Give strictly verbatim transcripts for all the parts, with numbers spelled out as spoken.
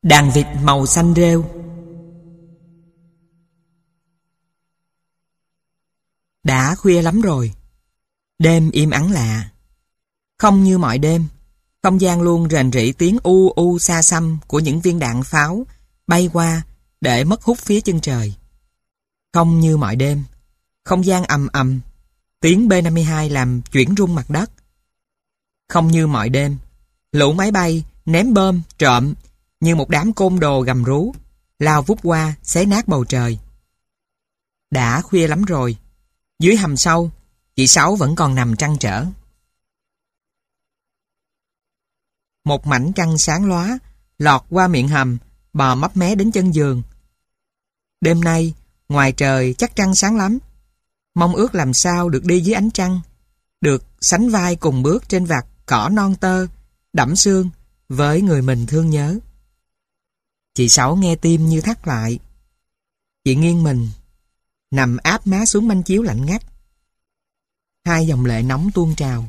Đàn vịt màu xanh rêu. Đã khuya lắm rồi. Đêm im ắng lạ. Không như mọi đêm, không gian luôn rền rĩ tiếng u u xa xăm của những viên đạn pháo bay qua để mất hút phía chân trời. Không như mọi đêm, không gian ầm ầm, tiếng B năm mươi hai làm chuyển rung mặt đất. Không như mọi đêm, lũ máy bay ném bom trộm như một đám côn đồ gầm rú, lao vút qua xé nát bầu trời. Đã khuya lắm rồi. Dưới hầm sâu, chị Sáu vẫn còn nằm trăn trở. Một mảnh trăng sáng lóa lọt qua miệng hầm, bò mấp mé đến chân giường. Đêm nay, ngoài trời chắc trăng sáng lắm. Mong ước làm sao được đi dưới ánh trăng, được sánh vai cùng bước trên vạt cỏ non tơ, đẫm sương với người mình thương nhớ. Chị Sáu nghe tim như thắt lại. Chị nghiêng mình, nằm áp má xuống manh chiếu lạnh ngắt. Hai dòng lệ nóng tuôn trào.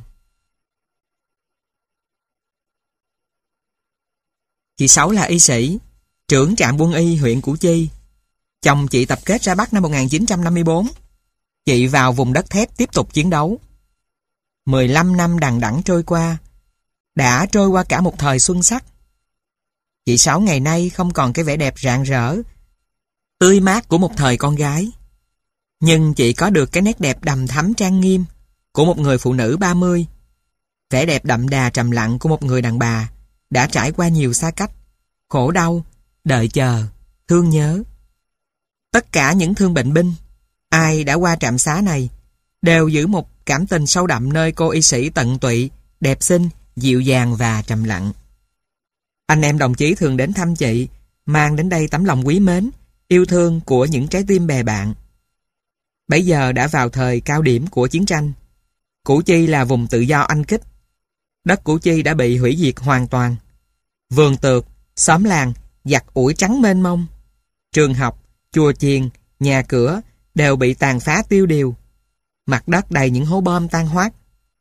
Chị Sáu là y sĩ, trưởng trạm quân y huyện Củ Chi. Chồng chị tập kết ra Bắc năm một nghìn chín trăm năm mươi tư. Chị vào vùng đất thép tiếp tục chiến đấu. mười lăm năm đằng đẵng trôi qua, đã trôi qua cả một thời xuân sắc. Chị Sáu ngày nay không còn cái vẻ đẹp rạng rỡ, tươi mát của một thời con gái. Nhưng chị có được cái nét đẹp đằm thắm trang nghiêm của một người phụ nữ ba mươi. Vẻ đẹp đậm đà trầm lặng của một người đàn bà đã trải qua nhiều xa cách, khổ đau, đợi chờ, thương nhớ. Tất cả những thương bệnh binh, ai đã qua trạm xá này, đều giữ một cảm tình sâu đậm nơi cô y sĩ tận tụy, đẹp xinh, dịu dàng và trầm lặng. Anh em đồng chí thường đến thăm chị, mang đến đây tấm lòng quý mến, yêu thương của những trái tim bè bạn. Bấy giờ đã vào thời cao điểm của chiến tranh. Củ Chi là vùng tự do Anh kích. Đất Củ Chi đã bị hủy diệt hoàn toàn. Vườn tược, xóm làng giặt ủi trắng mênh mông. Trường học, chùa chiền, nhà cửa đều bị tàn phá tiêu điều. Mặt đất đầy những hố bom tan hoác.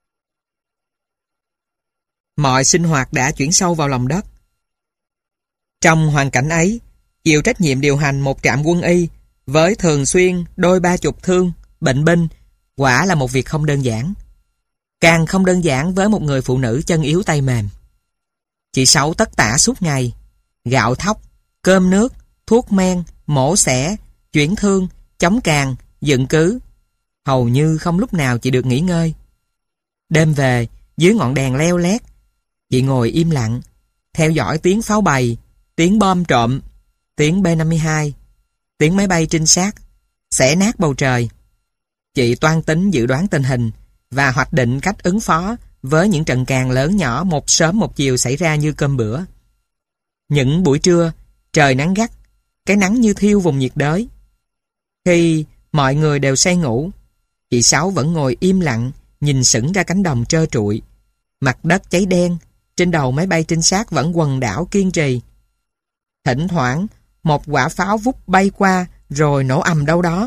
Mọi sinh hoạt đã chuyển sâu vào lòng đất. Trong hoàn cảnh ấy, chịu trách nhiệm điều hành một trạm quân y với thường xuyên đôi ba chục thương, bệnh binh, quả là một việc không đơn giản. Càng không đơn giản với một người phụ nữ chân yếu tay mềm. Chị Sáu tất tả suốt ngày, gạo thóc, cơm nước, thuốc men, mổ xẻ, chuyển thương, chống càn, dựng cứ. Hầu như không lúc nào chị được nghỉ ngơi. Đêm về, dưới ngọn đèn leo lét, chị ngồi im lặng, theo dõi tiếng pháo bày, tiếng bom trộm, tiếng B năm mươi hai, tiếng máy bay trinh sát, xẻ nát bầu trời. Chị toan tính dự đoán tình hình và hoạch định cách ứng phó với những trận càn lớn nhỏ một sớm một chiều xảy ra như cơm bữa. Những buổi trưa, trời nắng gắt, cái nắng như thiêu vùng nhiệt đới. Khi mọi người đều say ngủ, chị Sáu vẫn ngồi im lặng, nhìn sững ra cánh đồng trơ trụi. Mặt đất cháy đen, trên đầu máy bay trinh sát vẫn quần đảo kiên trì. Thỉnh thoảng, một quả pháo vút bay qua rồi nổ ầm đâu đó.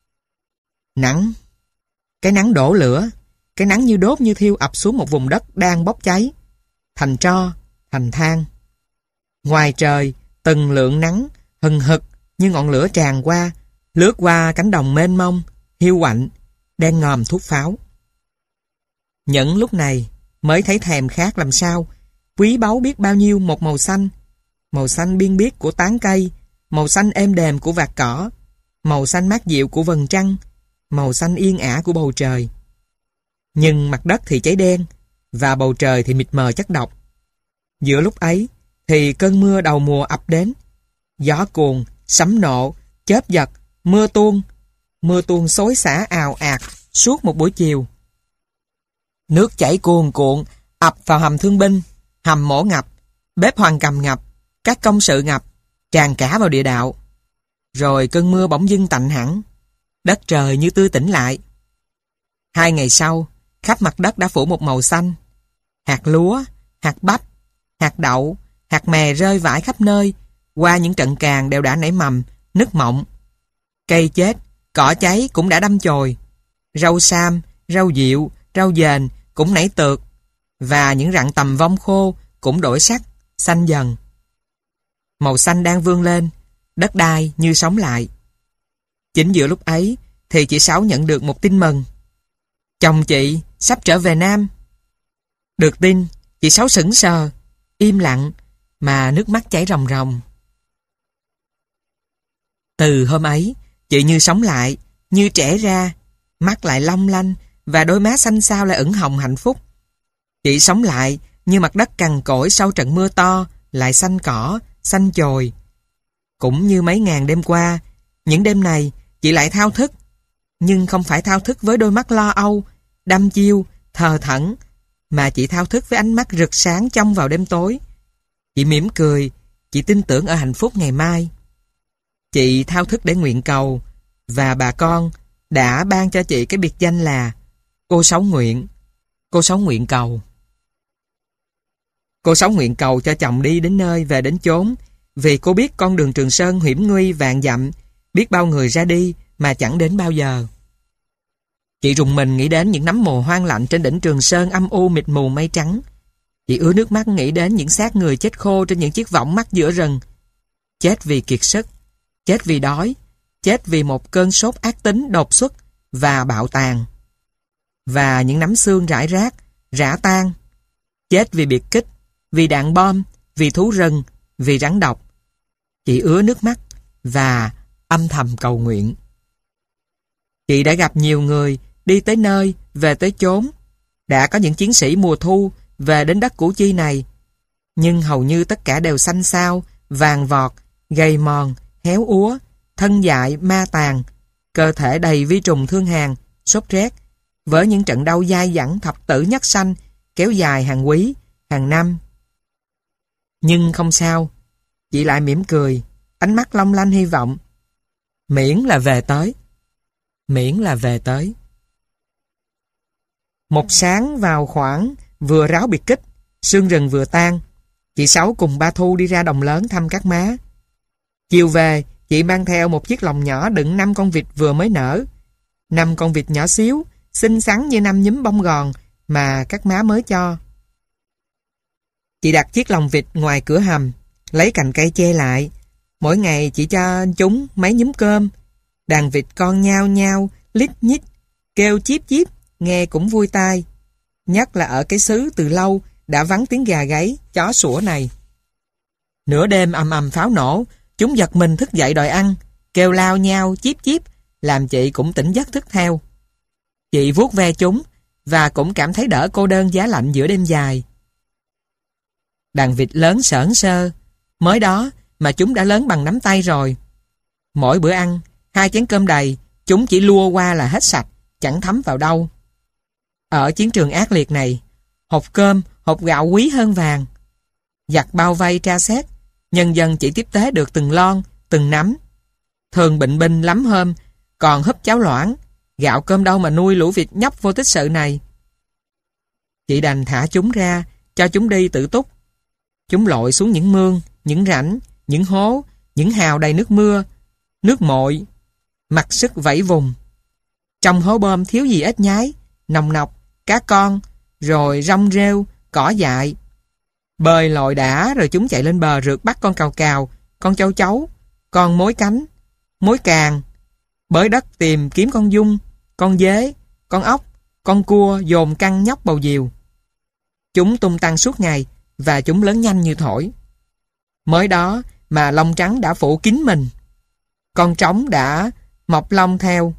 Nắng, cái nắng đổ lửa, cái nắng như đốt như thiêu ập xuống một vùng đất đang bốc cháy, thành tro, thành than. Ngoài trời, từng lượng nắng hừng hực như ngọn lửa tràn qua, lướt qua cánh đồng mênh mông, hiu quạnh, đen ngòm thuốc pháo. Những lúc này mới thấy thèm khát làm sao, quý báu biết bao nhiêu một màu xanh, màu xanh biên biếc của tán cây, màu xanh êm đềm của vạt cỏ, màu xanh mát dịu của vầng trăng, màu xanh yên ả của bầu trời. Nhưng mặt đất thì cháy đen, và bầu trời thì mịt mờ chất độc. Giữa lúc ấy thì cơn mưa đầu mùa ập đến. Gió cuồn, sấm nộ, chớp giật, mưa tuôn. Mưa tuôn xối xả ào ạt suốt một buổi chiều. Nước chảy cuồn cuộn ập vào hầm thương binh, hầm mổ ngập, bếp Hoàng Cầm ngập, các công sự ngập, tràn cả vào địa đạo. Rồi cơn mưa bỗng dưng tạnh hẳn, đất trời như tươi tỉnh lại. Hai ngày sau, khắp mặt đất đã phủ một màu xanh. Hạt lúa, hạt bắp, hạt đậu, hạt mè rơi vãi khắp nơi. Qua những trận càn đều đã nảy mầm, nứt mộng. Cây chết, cỏ cháy cũng đã đâm chồi. Rau sam, rau diệu, rau dền cũng nảy tược. Và những rặng tầm vong khô cũng đổi sắc, xanh dần. màu xanh đang vươn lên, đất đai như sống lại. Chính giữa lúc ấy thì chị Sáu nhận được một tin mừng. Chồng chị sắp trở về Nam. Được tin, chị Sáu sững sờ, im lặng, mà nước mắt chảy ròng ròng. Từ hôm ấy, chị như sống lại, như trẻ ra, mắt lại long lanh và đôi má xanh xao lại ửng hồng hạnh phúc. Chị sống lại như mặt đất cằn cỗi sau trận mưa to, lại xanh cỏ, xanh chồi. Cũng như mấy ngàn đêm qua, những đêm này chị lại thao thức, nhưng không phải thao thức với đôi mắt lo âu, đăm chiêu, thờ thẫn, mà chị thao thức với ánh mắt rực sáng trong vào đêm tối. Chị mỉm cười, chị tin tưởng ở hạnh phúc ngày mai. Chị thao thức để nguyện cầu, và bà con đã ban cho chị cái biệt danh là Cô Sáu Nguyện. Cô Sáu Nguyện cầu. Cô Sáu nguyện cầu cho chồng đi đến nơi về đến chốn, vì cô biết con đường Trường Sơn hiểm nguy vạn dặm, biết bao người ra đi mà chẳng đến bao giờ. Chị rùng mình nghĩ đến những nắm mồ hoang lạnh trên đỉnh Trường Sơn âm u mịt mù mây trắng. Chị ứa nước mắt nghĩ đến những xác người chết khô trên những chiếc võng mắc giữa rừng. Chết vì kiệt sức, chết vì đói, chết vì một cơn sốt ác tính đột xuất và bạo tàn. Và những nắm xương rải rác, rã tan. Chết vì biệt kích, vì đạn bom, vì thú rừng, vì rắn độc. Chị ứa nước mắt và âm thầm cầu nguyện. Chị đã gặp nhiều người đi tới nơi, về tới chốn. Đã có những chiến sĩ mùa thu về đến đất Củ Chi này. Nhưng hầu như tất cả đều xanh xao, vàng vọt, gầy mòn, héo úa, thân dại, ma tàn, cơ thể đầy vi trùng thương hàn, sốt rét, với những trận đau dai dẳng thập tử nhất sanh, kéo dài hàng quý, hàng năm. Nhưng không sao, chị lại mỉm cười, ánh mắt long lanh hy vọng. Miễn là về tới. Miễn là về tới. Một sáng vào khoảng vừa ráo biệt kích, sương rừng vừa tan, chị Sáu cùng ba Thu đi ra đồng lớn thăm các má. Chiều về, chị mang theo một chiếc lồng nhỏ đựng năm con vịt vừa mới nở. Năm con vịt nhỏ xíu, xinh xắn như năm nhúm bông gòn mà các má mới cho. Chị đặt chiếc lồng vịt ngoài cửa hầm, lấy cành cây che lại. Mỗi ngày chị cho chúng mấy nhúm cơm. Đàn vịt con nhao nhao, lít nhít, kêu chíp chíp, nghe cũng vui tai. Nhất là ở cái xứ từ lâu đã vắng tiếng gà gáy, chó sủa này. Nửa đêm ầm ầm pháo nổ, chúng giật mình thức dậy đòi ăn, kêu lao nhau, chíp chíp, làm chị cũng tỉnh giấc thức theo. Chị vuốt ve chúng và cũng cảm thấy đỡ cô đơn giá lạnh giữa đêm dài. Đàn vịt lớn sởn sơ, mới đó mà chúng đã lớn bằng nắm tay rồi. Mỗi bữa ăn, hai chén cơm đầy, chúng chỉ lua qua là hết sạch, chẳng thấm vào đâu. Ở chiến trường ác liệt này, hột cơm, hột gạo quý hơn vàng. Giặc bao vây tra xét, nhân dân chỉ tiếp tế được từng lon, từng nắm. Thường bệnh binh lắm hôm, còn húp cháo loãng, gạo cơm đâu mà nuôi lũ vịt nhóc vô tích sự này. Chị đành thả chúng ra, cho chúng đi tự túc. Chúng lội xuống những mương, những rãnh, những hố, những hào đầy nước mưa, nước mội, mặc sức vẫy vùng. Trong hố bơm thiếu gì ếch nhái, nòng nọc, cá con, rồi rong rêu, cỏ dại. Bơi lội đã rồi chúng chạy lên bờ rượt bắt con cào cào, con châu chấu, con mối cánh, mối càng, bới đất tìm kiếm con dung, con dế, con ốc, con cua dồn căng nhóc bầu diều. Chúng tung tăng suốt ngày và chúng lớn nhanh như thổi. Mới đó mà lông trắng đã phủ kín mình. Con trống đã mọc lông theo.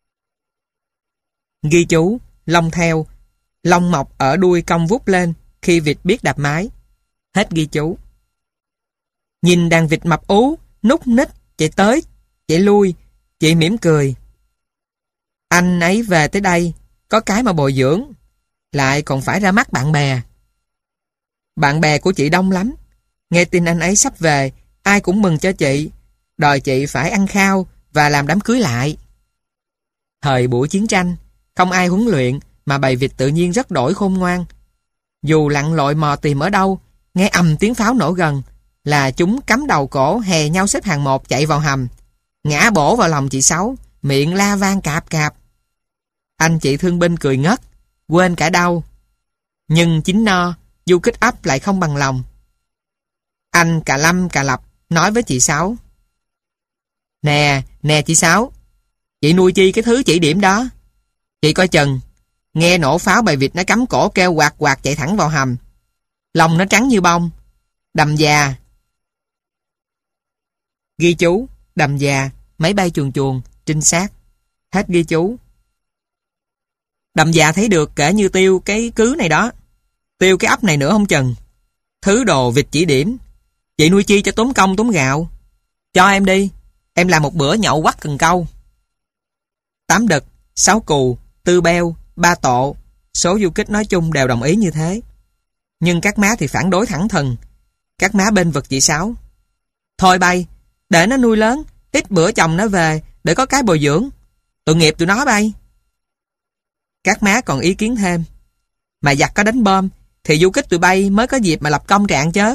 Ghi chú, lông theo, lông mọc ở đuôi cong vút lên khi vịt biết đạp mái. Hết ghi chú. Nhìn đàn vịt mập ú, nút ních, chạy tới, chạy lui, chị mỉm cười. Anh ấy về tới đây, có cái mà bồi dưỡng, lại còn phải ra mắt bạn bè. Bạn bè của chị đông lắm. Nghe tin anh ấy sắp về, ai cũng mừng cho chị, đòi chị phải ăn khao và làm đám cưới lại. Thời buổi chiến tranh, không ai huấn luyện mà bầy vịt tự nhiên rất đổi khôn ngoan. Dù lặn lội mò tìm ở đâu, nghe ầm tiếng pháo nổ gần là chúng cắm đầu cổ hè nhau xếp hàng một chạy vào hầm, ngã bổ vào lòng chị Sáu, miệng la vang cạp cạp. Anh chị thương binh cười ngất, quên cả đau. Nhưng chính no, du kích ấp lại không bằng lòng. Anh cà lâm cà lập, nói với chị Sáu. Nè, nè chị Sáu, chị nuôi chi cái thứ chỉ điểm đó? Chị coi chừng, nghe nổ pháo bầy vịt nó cắm cổ kêu quạt quạt chạy thẳng vào hầm. Lông nó trắng như bông. Đầm già. Ghi chú, đầm già, máy bay chuồn chuồn, trinh sát. Hết ghi chú. Đầm già thấy được kể như tiêu cái cứ này đó. Tiêu cái ấp này nữa không chừng. Thứ đồ vịt chỉ điểm. Chị nuôi chi cho tốn công tốn gạo. Cho em đi, em làm một bữa nhậu quắt cần câu. Tám đực, sáu cù, tư beo, ba tộ. Số du kích nói chung đều đồng ý như thế. Nhưng các má thì phản đối thẳng thừng. Các má bên vực chị Sáu. Thôi bay, để nó nuôi lớn, ít bữa chồng nó về để có cái bồi dưỡng. Tội nghiệp tụi nó bay. Các má còn ý kiến thêm. Mà giặc có đánh bom thì du kích tụi bay mới có dịp mà lập công trạng chứ.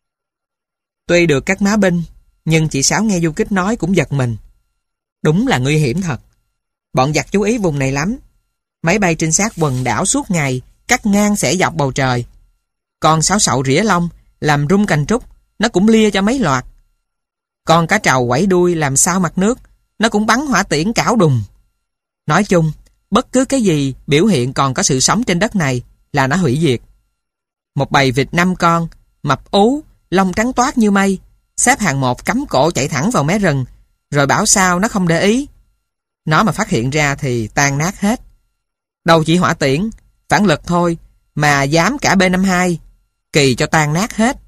Tuy được các má binh, nhưng chị Sáu nghe du kích nói cũng giật mình. Đúng là nguy hiểm thật. Bọn giặc chú ý vùng này lắm. Máy bay trinh sát quần đảo suốt ngày, cắt ngang xẻ dọc bầu trời. Con sáo sậu rỉa lông làm rung cành trúc, nó cũng lia cho mấy loạt. Con cá trầu quẩy đuôi làm sao mặt nước, nó cũng bắn hỏa tiễn cảo đùng. Nói chung, bất cứ cái gì biểu hiện còn có sự sống trên đất này là nó hủy diệt. Một bầy vịt năm con, mập ú, lông trắng toát như mây, xếp hàng một cắm cổ chạy thẳng vào mé rừng, rồi bảo sao nó không để ý. Nó mà phát hiện ra thì tan nát hết. Đâu chỉ hỏa tiễn, phản lực thôi, mà dám cả B năm mươi hai, kỳ cho tan nát hết.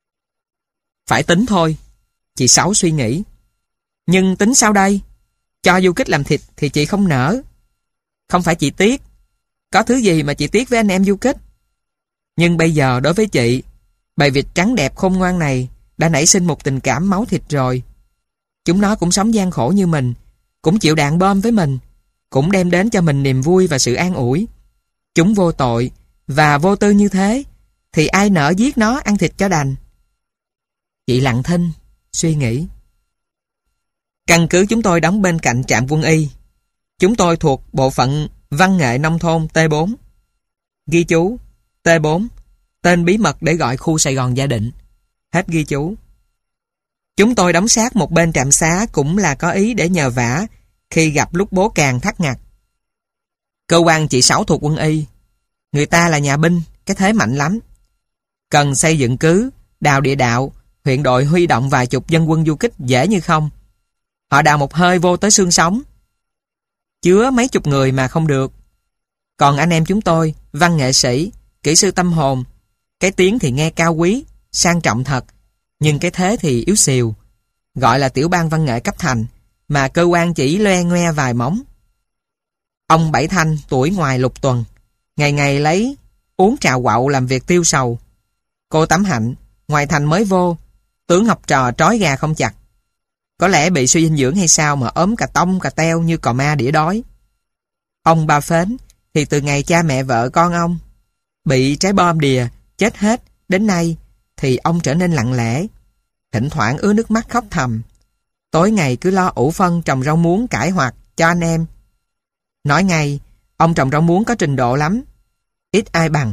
Phải tính thôi, chị Sáu suy nghĩ. Nhưng tính sao đây? Cho du kích làm thịt thì chị không nỡ. Không phải chị tiếc. Có thứ gì mà chị tiếc với anh em du kích. Nhưng bây giờ đối với chị, bầy vịt trắng đẹp khôn ngoan này đã nảy sinh một tình cảm máu thịt rồi. Chúng nó cũng sống gian khổ như mình, cũng chịu đạn bom với mình, cũng đem đến cho mình niềm vui và sự an ủi. Chúng vô tội và vô tư như thế, thì ai nỡ giết nó ăn thịt cho đành. Chị lặng thinh, suy nghĩ. Căn cứ chúng tôi đóng bên cạnh trạm quân y. Chúng tôi thuộc bộ phận văn nghệ nông thôn T bốn. Ghi chú, T bốn, tên bí mật để gọi khu Sài Gòn Gia Định. Hết ghi chú. Chúng tôi đóng sát một bên trạm xá cũng là có ý để nhờ vả khi gặp lúc bố càng thắt ngặt. Cơ quan chị Sáu thuộc quân y. Người ta là nhà binh, cái thế mạnh lắm. Cần xây dựng cứ, đào địa đạo, huyện đội huy động vài chục dân quân du kích dễ như không. Họ đào một hơi vô tới xương sống. Chứa mấy chục người mà không được. Còn anh em chúng tôi, văn nghệ sĩ, kỹ sư tâm hồn, cái tiếng thì nghe cao quý, sang trọng thật, nhưng cái thế thì yếu xìu. Gọi là tiểu ban văn nghệ cấp thành, mà cơ quan chỉ loe ngoe vài móng. Ông Bảy Thanh tuổi ngoài lục tuần, ngày ngày lấy uống trà quậu làm việc tiêu sầu. Cô Tấm Hạnh, ngoài thành mới vô, tướng học trò trói gà không chặt. Có lẽ bị suy dinh dưỡng hay sao mà ốm cà tông cà teo như cò ma đĩa đói. Ông Ba Phến thì từ ngày cha mẹ vợ con ông bị trái bom đìa chết hết đến nay thì ông trở nên lặng lẽ, thỉnh thoảng ứa nước mắt khóc thầm. Tối ngày cứ lo ủ phân trồng rau muống cải hoạt cho anh em. Nói ngay, ông trồng rau muống có trình độ lắm, ít ai bằng.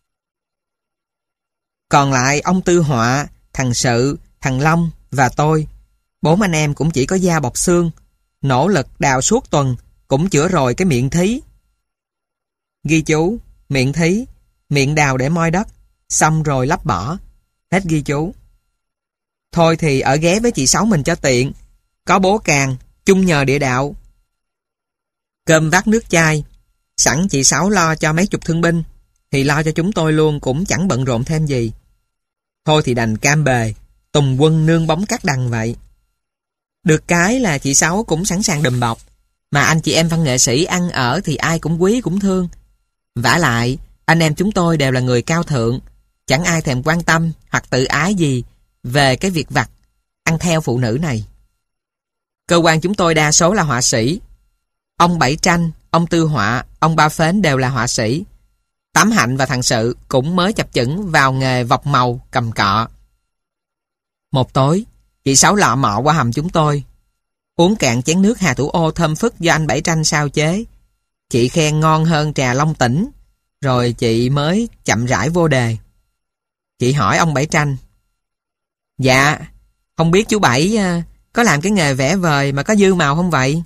Còn lại ông Tư Họa, thằng Sự, thằng Long và tôi, bốn anh em cũng chỉ có da bọc xương, nỗ lực đào suốt tuần, cũng chữa rồi cái miệng thí. Ghi chú, miệng thí, miệng đào để moi đất, xong rồi lấp bỏ. Hết ghi chú. Thôi thì ở ghé với chị Sáu mình cho tiện, có bố càng, chung nhờ địa đạo. Cơm vắt nước chai, sẵn chị Sáu lo cho mấy chục thương binh, thì lo cho chúng tôi luôn cũng chẳng bận rộn thêm gì. Thôi thì đành cam bề, tùng quân nương bóng cắt đằng vậy. Được cái là chị Sáu cũng sẵn sàng đùm bọc, mà anh chị em văn nghệ sĩ ăn ở thì ai cũng quý cũng thương. Vả lại, anh em chúng tôi đều là người cao thượng, chẳng ai thèm quan tâm hoặc tự ái gì về cái việc vặt, ăn theo phụ nữ này. Cơ quan chúng tôi đa số là họa sĩ. Ông Bảy Tranh, ông Tư Họa, ông Ba Phến đều là họa sĩ. Tám Hạnh và thằng Sự cũng mới chập chững vào nghề vọc màu, cầm cọ. Một tối, chị Sáu lọ mọ qua hầm chúng tôi, uống cạn chén nước Hà Thủ Ô thơm phức do anh Bảy Tranh sao chế. Chị khen ngon hơn trà Long Tỉnh, rồi chị mới chậm rãi vô đề. Chị hỏi ông Bảy Tranh: Dạ, Không biết chú Bảy à, có làm cái nghề vẽ vời mà có dư màu không vậy?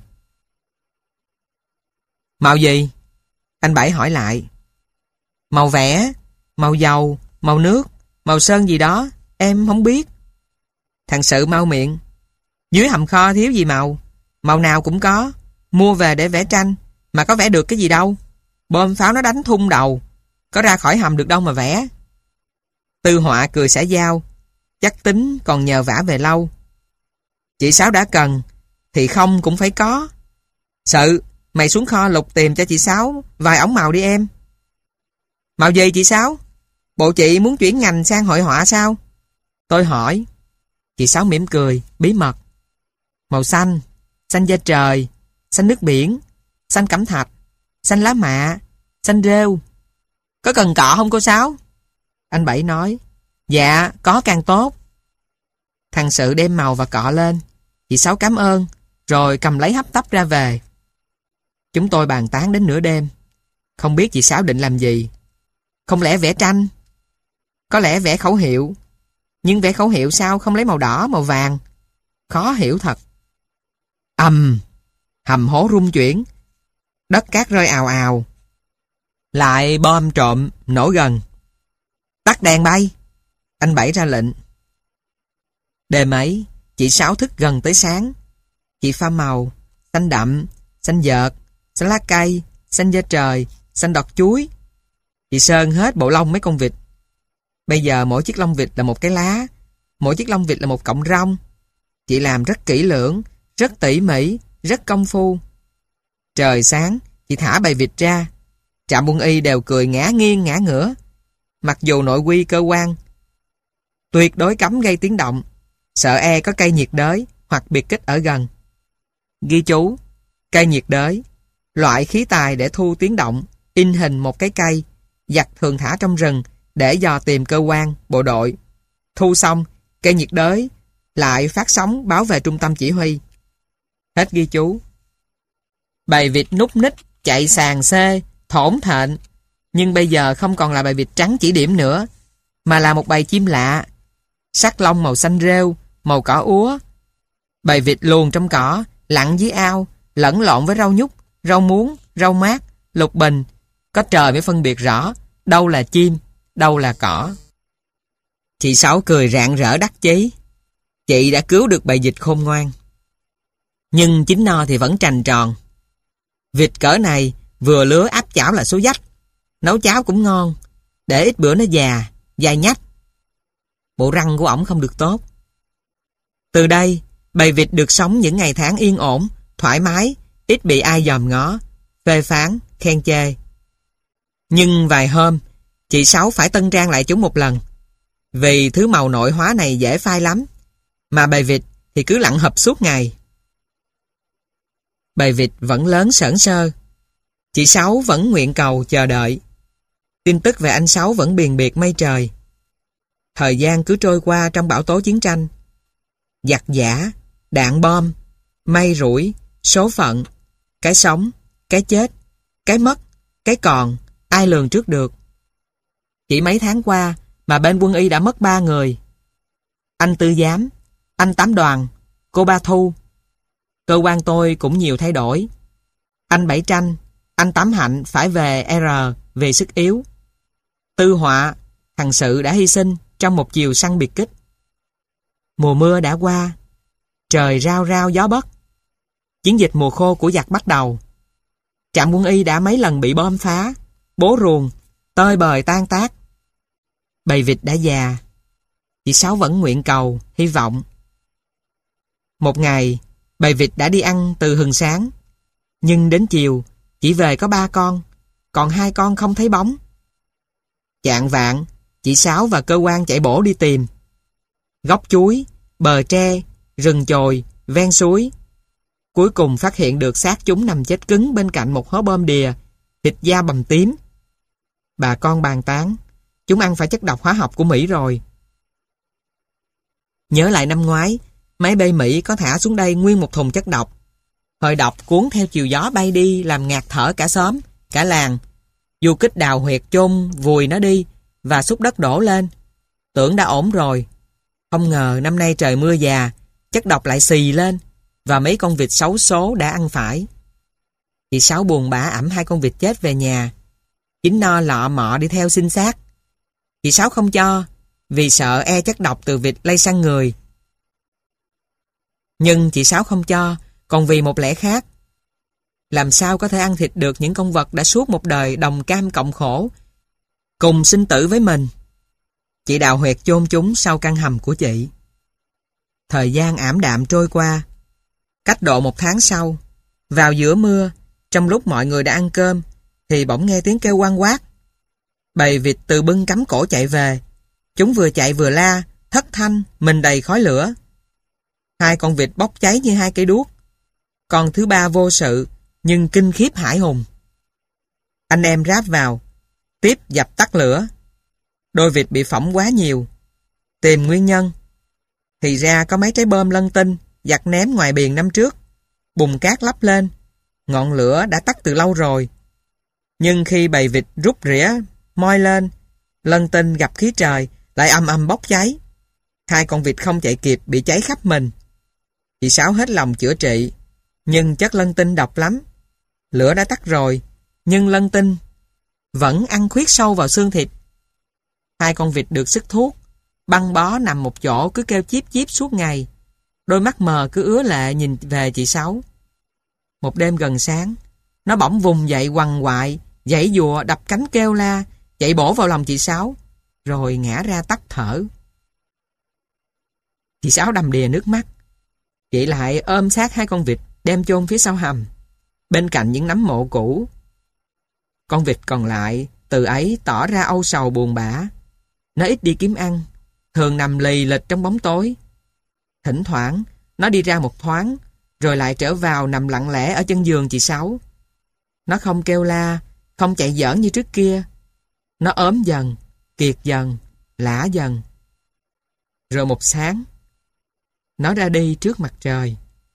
Màu gì? Anh Bảy hỏi lại. Màu vẽ, màu dầu, màu nước, màu sơn gì đó, em không biết. Thằng Sự mau miệng. Dưới hầm kho thiếu gì màu, màu nào cũng có. Mua về để vẽ tranh, mà có vẽ được cái gì đâu. Bom pháo nó đánh thung đầu, có ra khỏi hầm được đâu mà vẽ. Tư Họa cười xả dao, chắc tính còn nhờ vả về lâu. Chị Sáu đã cần, thì không cũng phải có. Sự, mày xuống kho lục tìm cho chị Sáu vài ống màu đi em. Màu gì chị Sáu? Bộ chị muốn chuyển ngành sang hội họa sao? Tôi hỏi. Chị Sáu mỉm cười, bí mật. Màu xanh, xanh da trời, xanh nước biển, xanh cẩm thạch, xanh lá mạ, xanh rêu. Có cần cọ không cô Sáu? Anh Bảy nói. Dạ, có càng tốt. Thằng Sự đem màu và cọ lên. Chị Sáu cảm ơn, rồi cầm lấy hấp tấp ra về. Chúng tôi bàn tán đến nửa đêm. Không biết chị Sáu định làm gì. Không lẽ vẽ tranh? Có lẽ vẽ khẩu hiệu. Nhưng vẽ khẩu hiệu sao không lấy màu đỏ, màu vàng? Khó hiểu thật. Ầm, hầm hố rung chuyển. Đất cát rơi ào ào. Lại bom trộm nổ gần. Tắt đèn bay. Anh Bảy ra lệnh. Đêm ấy, chị Sáu thức gần tới sáng. Chị pha màu, xanh đậm, xanh vợt, xanh lá cây, xanh da trời, xanh đọt chuối. Chị sơn hết bộ lông mấy con vịt. Bây giờ mỗi chiếc lông vịt là một cái lá, mỗi chiếc lông vịt là một cọng rong. Chị làm rất kỹ lưỡng, rất tỉ mỉ, rất công phu. Trời sáng, chị thả bầy vịt ra. Trạm Quân y đều cười ngã nghiêng ngã ngửa. Mặc dù nội quy cơ quan tuyệt đối cấm gây tiếng động, sợ e có cây nhiệt đới hoặc biệt kích ở gần. Ghi chú, cây nhiệt đới, loại khí tài để thu tiếng động, in hình một cái cây, giặc thường thả trong rừng để dò tìm cơ quan, bộ đội. Thu xong, cây nhiệt đới lại phát sóng báo về trung tâm chỉ huy. Hết ghi chú. Bầy vịt núp ních, chạy sàn xê, thổn thện. Nhưng bây giờ không còn là bầy vịt trắng chỉ điểm nữa, mà là một bầy chim lạ. Sắc lông màu xanh rêu, màu cỏ úa. Bầy vịt luồn trong cỏ, lặn dưới ao, lẫn lộn với rau nhút, rau muống, rau mát, lục bình. Có trời mới phân biệt rõ đâu là chim, đâu là cỏ. Chị Sáu cười rạng rỡ đắc chí. Chị đã cứu được bầy vịt khôn ngoan. Nhưng chính nó thì vẫn trành tròn. Vịt cỡ này vừa lứa áp chảo là số dách. Nấu cháo cũng ngon, để ít bữa nó già, dai nhách. Bộ răng của ổng không được tốt. Từ đây, bầy vịt được sống những ngày tháng yên ổn, thoải mái, ít bị ai dòm ngó, phê phán, khen chê. Nhưng vài hôm, chị Sáu phải tân trang lại chúng một lần. Vì thứ màu nội hóa này dễ phai lắm, mà bầy vịt thì cứ lặn hập suốt ngày. Bầy vịt vẫn lớn sởn sơ. Chị Sáu vẫn nguyện cầu chờ đợi. Tin tức về anh Sáu vẫn biền biệt mây trời. Thời gian cứ trôi qua trong bão tố chiến tranh. Giặc giã, đạn bom, may rủi, số phận, cái sống, cái chết, cái mất, cái còn, ai lường trước được. Chỉ mấy tháng qua mà bên quân y đã mất ba người. Anh Tư Giám, anh Tám Đoàn, cô Ba Thu. Cơ quan tôi cũng nhiều thay đổi. Anh Bảy Tranh, anh Tám Hạnh phải về R vì sức yếu. Tư Họa, thằng Sự đã hy sinh trong một chiều săn biệt kích. Mùa mưa đã qua, trời rao rao gió bất. Chiến dịch mùa khô của giặc bắt đầu. Trạm Quân y đã mấy lần bị bom phá, bố ruồng, tơi bời tan tác. Bầy vịt đã già. Chị Sáu vẫn nguyện cầu, hy vọng. Một ngày, bầy vịt đã đi ăn từ hừng sáng. Nhưng đến chiều, chỉ về có ba con, còn hai con không thấy bóng. Chạng vạng, chị Sáu và cơ quan chạy bổ đi tìm. Gốc chuối, bờ tre, rừng chồi, ven suối. Cuối cùng phát hiện được xác chúng nằm chết cứng bên cạnh một hố bom đìa, thịt da bầm tím. Bà con bàn tán, chúng ăn phải chất độc hóa học của Mỹ rồi. Nhớ lại năm ngoái, máy bay Mỹ có thả xuống đây nguyên một thùng chất độc. Hơi độc cuốn theo chiều gió bay đi làm ngạt thở cả xóm, cả làng. Du kích đào huyệt chôn vùi nó đi và xúc đất đổ lên. Tưởng đã ổn rồi. Không ngờ năm nay trời mưa già, chất độc lại xì lên, và mấy con vịt xấu số đã ăn phải. Chị Sáu buồn bã ẵm hai con vịt chết về nhà. Chính nó lọ mọ đi theo xin xác. Chị Sáu không cho, vì sợ e chất độc từ vịt lây sang người. Nhưng chị Sáu không cho, còn vì một lẽ khác. Làm sao có thể ăn thịt được những con vật đã suốt một đời đồng cam cộng khổ, cùng sinh tử với mình. Chị đào huyệt chôn chúng sau căn hầm của chị. Thời gian ảm đạm trôi qua. Cách độ một tháng sau, vào giữa mưa, trong lúc mọi người đã ăn cơm, thì bỗng nghe tiếng kêu oang oát. Bầy vịt từ bưng cắm cổ chạy về. Chúng vừa chạy vừa la, thất thanh, mình đầy khói lửa. Hai con vịt bốc cháy như hai cây đuốc. Con thứ ba vô sự, nhưng kinh khiếp hãi hùng. Anh em ráp vào, tiếp dập tắt lửa. Đôi vịt bị phỏng quá nhiều. Tìm nguyên nhân. Thì ra có mấy trái bom lân tinh giặt ném ngoài biển năm trước. Bùn cát lấp lên. Ngọn lửa đã tắt từ lâu rồi. Nhưng khi bầy vịt rút rỉa moi lên, lân tinh gặp khí trời lại ầm ầm bốc cháy. Hai con vịt không chạy kịp, bị cháy khắp mình. Chị Sáu hết lòng chữa trị, nhưng chất lân tinh độc lắm. Lửa đã tắt rồi, nhưng lân tinh vẫn ăn khuyết sâu vào xương thịt. Hai con vịt được sức thuốc, băng bó nằm một chỗ cứ kêu chíp chíp suốt ngày. Đôi mắt mờ cứ ứa lệ nhìn về chị Sáu. Một đêm gần sáng, nó bỗng vùng dậy quằn quại, giãy giụa, đập cánh kêu la, chạy bổ vào lòng chị Sáu, rồi ngã ra tắt thở. Chị Sáu đầm đìa nước mắt. Chị lại ôm sát hai con vịt, đem chôn phía sau hầm, bên cạnh những nấm mộ cũ. Con vịt còn lại từ ấy tỏ ra âu sầu buồn bã. Nó ít đi kiếm ăn, thường nằm lì lịch trong bóng tối. Thỉnh thoảng nó đi ra một thoáng, rồi lại trở vào nằm lặng lẽ ở chân giường chị Sáu. Nó không kêu la, không chạy giỡn như trước kia. Nó ốm dần, kiệt dần, lả dần. Rồi một sáng, nó ra đi trước mặt trời.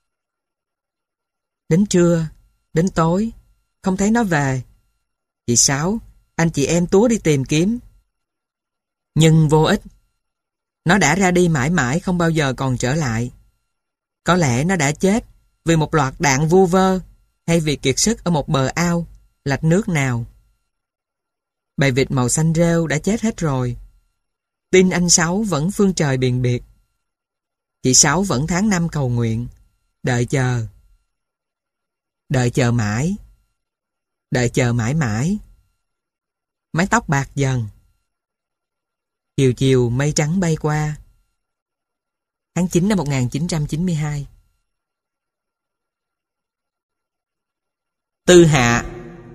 Đến trưa, đến tối, không thấy nó về. Chị Sáu, anh chị em túa đi tìm kiếm. Nhưng vô ích. Nó đã ra đi mãi mãi không bao giờ còn trở lại. Có lẽ nó đã chết vì một loạt đạn vu vơ, hay vì kiệt sức ở một bờ ao, lạch nước nào. Bầy vịt màu xanh rêu đã chết hết rồi. Tin anh Sáu vẫn phương trời biền biệt. Chị Sáu vẫn tháng năm cầu nguyện, đợi chờ. Đợi chờ mãi. Đợi chờ mãi mãi. Mái tóc bạc dần. Chiều chiều mây trắng bay qua. Tháng chín năm một nghìn chín trăm chín mươi hai. Tư Hạ.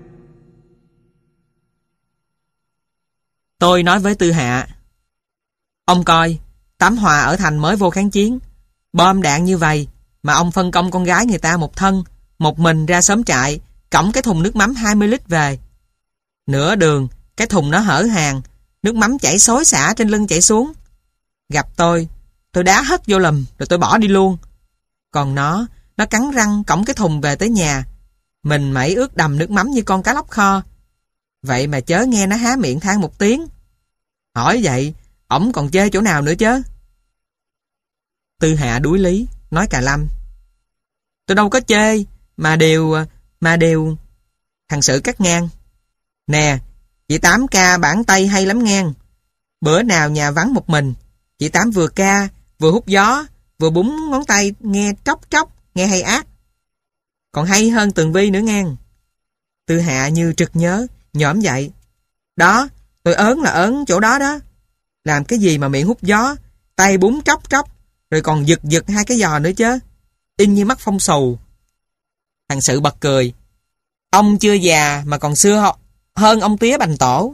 Tôi nói với Tư Hạ: ông coi, Tám Hòa ở thành mới vô kháng chiến, bom đạn như vậy mà ông phân công con gái người ta một thân, một mình ra xóm trại, cõng cái thùng nước mắm hai mươi lít về. Nửa đường, cái thùng nó hở hàng, nước mắm chảy xối xả trên lưng chảy xuống. Gặp tôi, tôi đá hất vô lùm rồi tôi bỏ đi luôn. Còn nó, nó cắn răng cõng cái thùng về tới nhà. Mình mẩy ướt đầm nước mắm như con cá lóc kho. Vậy mà chớ nghe nó há miệng than một tiếng. Hỏi vậy, ổng còn chê chỗ nào nữa chứ? Tư Hạ đuối lý, nói cà lâm: tôi đâu có chê, mà đều, mà đều... Thằng Sự cắt ngang: nè, chị Tám ca bản Tây hay lắm ngang. Bữa nào nhà vắng một mình, chị Tám vừa ca, vừa hút gió, vừa búng ngón tay nghe tróc tróc, nghe hay ác. Còn hay hơn Tường Vi nữa ngang. Tư Hạ như trực nhớ, nhõm dậy: đó, tôi ớn là ớn chỗ đó đó. Làm cái gì mà miệng hút gió, tay búng tróc tróc, rồi còn giật giật hai cái giò nữa chứ, in như mắt phong xù. Thằng Sự bật cười: ông chưa già mà còn xưa hơn ông tía Bành Tổ.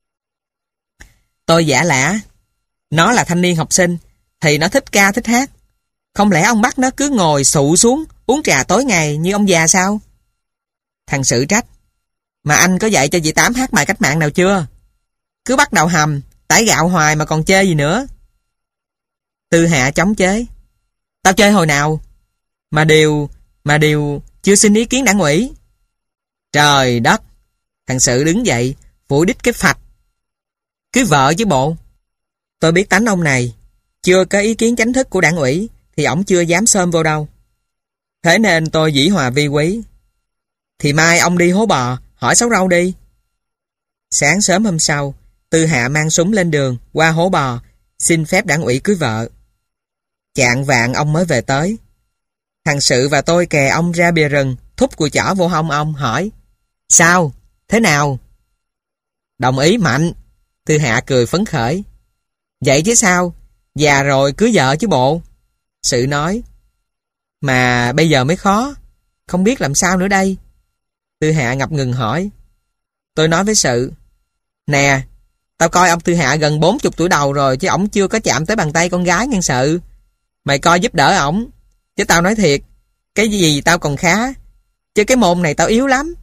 Tôi giả lả: nó là thanh niên học sinh thì nó thích ca thích hát, không lẽ ông bắt nó cứ ngồi xụ xuống uống trà tối ngày như ông già sao? Thằng Sự trách: mà anh có dạy cho chị Tám hát bài cách mạng nào chưa? Cứ bắt đầu hầm tải gạo hoài mà còn chê gì nữa. Tư Hạ chống chế: tao chơi hồi nào? Mà điều Mà điều chưa xin ý kiến đảng ủy. Trời đất! Thằng Sự đứng dậy phủi đít cái phạch: cưới vợ chứ bộ. Tôi biết tánh ông này, chưa có ý kiến chính thức của đảng ủy thì ổng chưa dám xôm vô đâu. Thế nên tôi dĩ hòa vi quý. Thì mai ông đi Hố Bò hỏi Sáu Râu đi. Sáng sớm hôm sau, Tư Hạ mang súng lên đường qua Hố Bò xin phép đảng ủy cưới vợ. Chạng vạng ông mới về tới. Thằng Sự và tôi kè ông ra bìa rừng, thúc cùi chỏ vô hông ông hỏi: Sao? Thế nào? Đồng ý mạnh. Tư Hạ cười phấn khởi. Vậy chứ sao? Già rồi cưới vợ chứ bộ. Sự nói. Mà bây giờ mới khó, không biết làm sao nữa đây. Tư Hạ ngập ngừng hỏi. Tôi nói với Sự: Nè, tao coi ông Tư Hạ gần bốn chục tuổi đầu rồi, chứ ổng chưa có chạm tới bàn tay con gái ngang Sự. Mày coi giúp đỡ ổng. Chứ tao nói thiệt, cái gì tao còn khá, chứ cái môn này tao yếu lắm.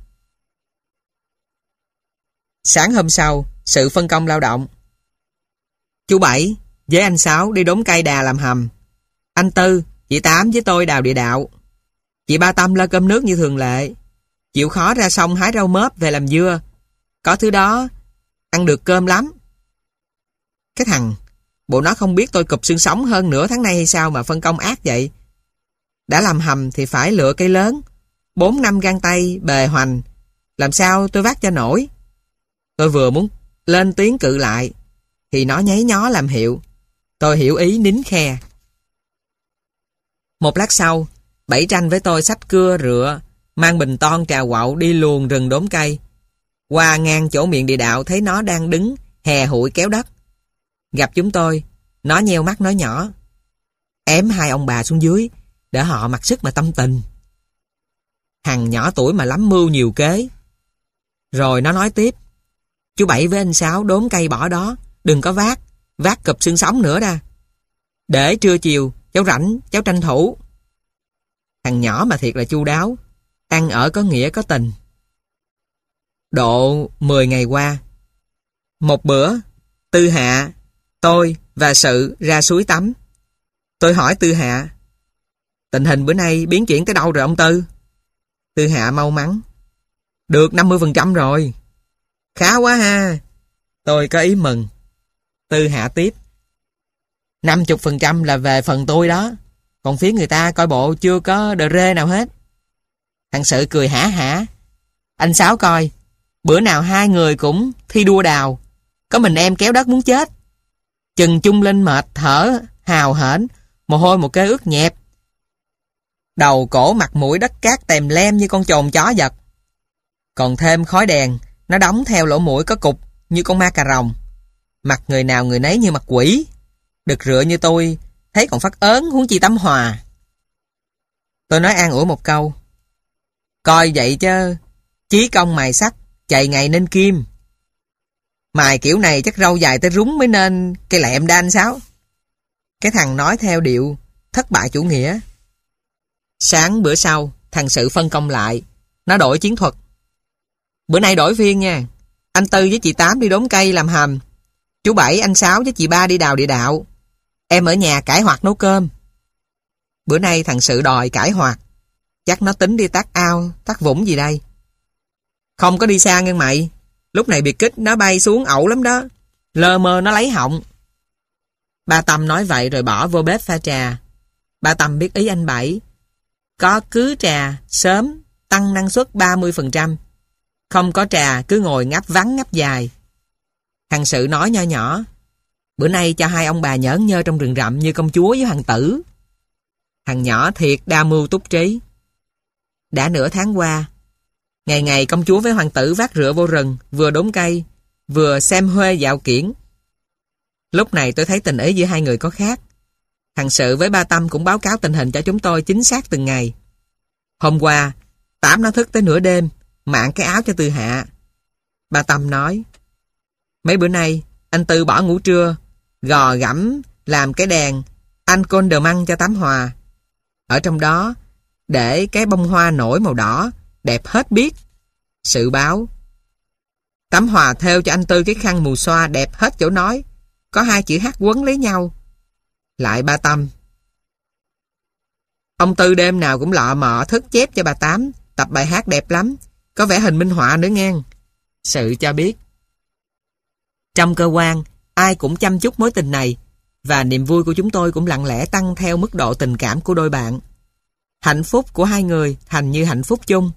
Sáng hôm sau, Sự phân công lao động. Chú Bảy với anh Sáu đi đốn cây đà làm hầm. Anh Tư, chị Tám với tôi đào địa đạo. Chị Ba Tâm lo cơm nước như thường lệ. Chịu khó ra sông hái rau mớp về làm dưa. Có thứ đó ăn được cơm lắm. Cái thằng, bộ nó không biết tôi cụp xương sống hơn nửa tháng nay hay sao mà phân công ác vậy. Đã làm hầm thì phải lựa cây lớn, bốn năm gang tay bề hoành, làm sao tôi vác cho nổi. Tôi vừa muốn lên tiếng cự lại thì nó nháy nhó làm hiệu. Tôi hiểu ý nín khe. Một lát sau, Bảy Tranh với tôi xách cưa rựa, mang bình ton trà quậu đi luồn rừng đốn cây. Qua ngang chỗ miệng địa đạo thấy nó đang đứng hè hụi kéo đất. Gặp chúng tôi, nó nheo mắt nói nhỏ: Ém hai ông bà xuống dưới để họ mặc sức mà tâm tình. Thằng nhỏ tuổi mà lắm mưu nhiều kế. Rồi nó nói tiếp: Chú Bảy với anh Sáu đốn cây bỏ đó, đừng có vác, vác cụp xương sống nữa đa. Để trưa chiều, cháu rảnh, cháu tranh thủ. Thằng nhỏ mà thiệt là chu đáo, ăn ở có nghĩa có tình. Độ mười ngày qua, một bữa, Tư Hạ, tôi và Sự ra suối tắm. Tôi hỏi Tư Hạ: Tình hình bữa nay biến chuyển tới đâu rồi ông Tư? Tư Hạ mau mắn: Được năm mươi phần trăm rồi. Khá quá ha. Tôi có ý mừng. Tư Hạ tiếp: năm mươi phần trăm là về phần tôi đó. Còn phía người ta coi bộ chưa có đờ rê nào hết. Thằng Sự cười hả hả: Anh Sáu coi, bữa nào hai người cũng thi đua đào, có mình em kéo đất muốn chết. Chừng chung lên mệt thở hào hển, mồ hôi một cái ướt nhẹp. Đầu cổ mặt mũi đất cát tèm lem như con chồn chó giật. Còn thêm khói đèn, nó đóng theo lỗ mũi có cục như con ma cà rồng. Mặt người nào người nấy như mặt quỷ. Đực rựa như tôi thấy còn phát ớn, huống chi Tắm Hòa. Tôi nói an ủi một câu: Coi vậy chứ, chí công mài sắt, chạy ngày nên kim. Mài kiểu này chắc râu dài tới rúng mới nên cây lẹm đa anh Sáu. Cái thằng nói theo điệu thất bại chủ nghĩa. Sáng bữa sau, thằng Sự phân công lại. Nó đổi chiến thuật. Bữa nay đổi phiên nha. Anh Tư với chị Tám đi đốn cây làm hầm. Chú Bảy, anh Sáu với chị Ba đi đào địa đạo. Em ở nhà cải hoạt nấu cơm. Bữa nay thằng Sự đòi cải hoạt. Chắc nó tính đi tát ao, tát vũng gì đây. Không có đi xa nghe mày. Lúc này biệt kích nó bay xuống ẩu lắm đó. Lơ mơ nó lấy họng. Ba Tâm nói vậy rồi bỏ vô bếp pha trà. Ba Tâm biết ý anh Bảy. Có cứ trà sớm tăng năng suất ba mươi phần trăm. Không có trà cứ ngồi ngáp vắng ngáp dài. Thằng Sự nói nho nhỏ: Bữa nay cho hai ông bà nhởn nhơ trong rừng rậm như công chúa với hoàng tử. Thằng nhỏ thiệt đa mưu túc trí. Đã nửa tháng qua, ngày ngày công chúa với hoàng tử vác rựa vô rừng, vừa đốn cây, vừa xem huê dạo kiển. Lúc này tôi thấy tình ý giữa hai người có khác. Thằng Sự với Ba Tâm cũng báo cáo tình hình cho chúng tôi chính xác từng ngày. Hôm qua, Tám nó thức tới nửa đêm, mạn cái áo cho Tư Hạ. Ba Tâm nói: Mấy bữa nay, anh Tư bỏ ngủ trưa, gò gẫm làm cái đèn anh côn đờ măng cho Tám Hòa. Ở trong đó, để cái bông hoa nổi màu đỏ, đẹp hết biết. Sự báo: Tám Hòa thêu cho anh Tư cái khăn mù xoa đẹp hết chỗ nói, có hai chữ hát quấn lấy nhau. Lại Ba Tâm: Ông Tư đêm nào cũng lọ mọ thức chép cho bà Tám, tập bài hát đẹp lắm, có vẽ hình minh họa nữa nghe. Sự cho biết. Trong cơ quan, ai cũng chăm chút mối tình này, và niềm vui của chúng tôi cũng lặng lẽ tăng theo mức độ tình cảm của đôi bạn. Hạnh phúc của hai người thành như hạnh phúc chung.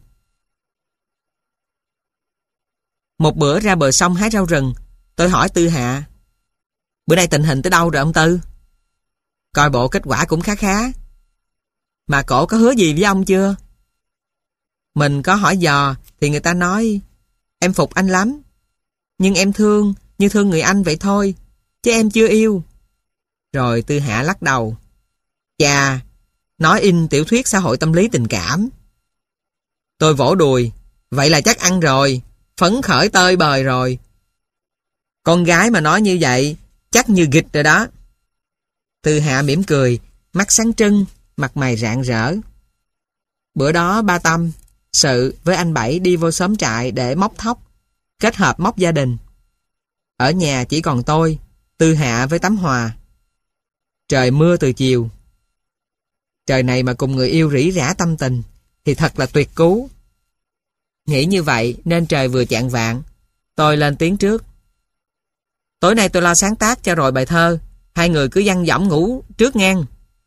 Một bữa ra bờ sông hái rau rừng, tôi hỏi Tư Hạ: "Bữa nay tình hình tới đâu rồi ông Tư?" "Coi bộ kết quả cũng khá khá." "Mà cổ có hứa gì với ông chưa?" Mình có hỏi dò thì người ta nói: "Em phục anh lắm, nhưng em thương như thương người anh vậy thôi, chứ em chưa yêu." Rồi Tư Hạ lắc đầu: "Chà, nói in tiểu thuyết xã hội tâm lý tình cảm." Tôi vỗ đùi: "Vậy là chắc ăn rồi, phấn khởi tơi bời rồi. Con gái mà nói như vậy chắc như gịch rồi đó." Tư Hạ mỉm cười, mắt sáng trưng, mặt mày rạng rỡ. Bữa đó ba Tâm, Sự với anh Bảy đi vô xóm trại để móc thóc, kết hợp móc gia đình. Ở nhà chỉ còn tôi, Tư Hạ với Tắm Hòa. Trời mưa từ chiều. Trời này mà cùng người yêu rỉ rả tâm tình thì thật là tuyệt cú. Nghĩ như vậy nên trời vừa chạng vạng, tôi lên tiếng trước: "Tối nay tôi lo sáng tác cho rồi bài thơ, hai người cứ dăng dỏng ngủ trước ngang."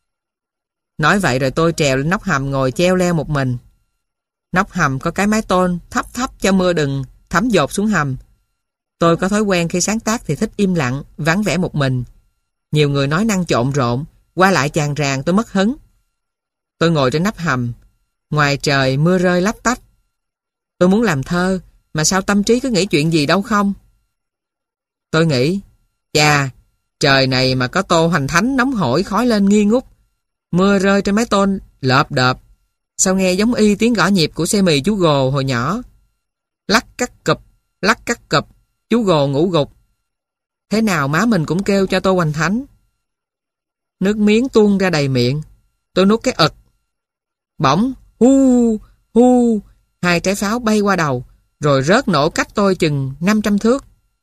Nói vậy rồi tôi trèo lên nóc hầm ngồi treo leo một mình. Nóc hầm có cái mái tôn thấp thấp cho mưa đừng thấm dột xuống hầm. Tôi có thói quen khi sáng tác thì thích im lặng, vắng vẻ một mình. Nhiều người nói năng trộn rộn, qua lại chàng ràng tôi mất hứng. Tôi ngồi trên nắp hầm, ngoài trời mưa rơi lách tách. Tôi muốn làm thơ, mà sao tâm trí cứ nghĩ chuyện gì đâu không? Tôi nghĩ, chà, trời này mà có Tô Hoành Thánh nóng hổi khói lên nghi ngút, mưa rơi trên mái tôn lợp đợp, sao nghe giống y tiếng gõ nhịp của xe mì chú Gồ hồi nhỏ. Lắc cắt cụp, lắc cắt cụp, chú Gồ ngủ gục. Thế nào má mình cũng kêu cho Tô Hoành Thánh. Nước miếng tuôn ra đầy miệng, tôi nuốt cái ực. Bỗng, hu, hu, hai trái pháo bay qua đầu, rồi rớt nổ cách tôi chừng năm trăm thước.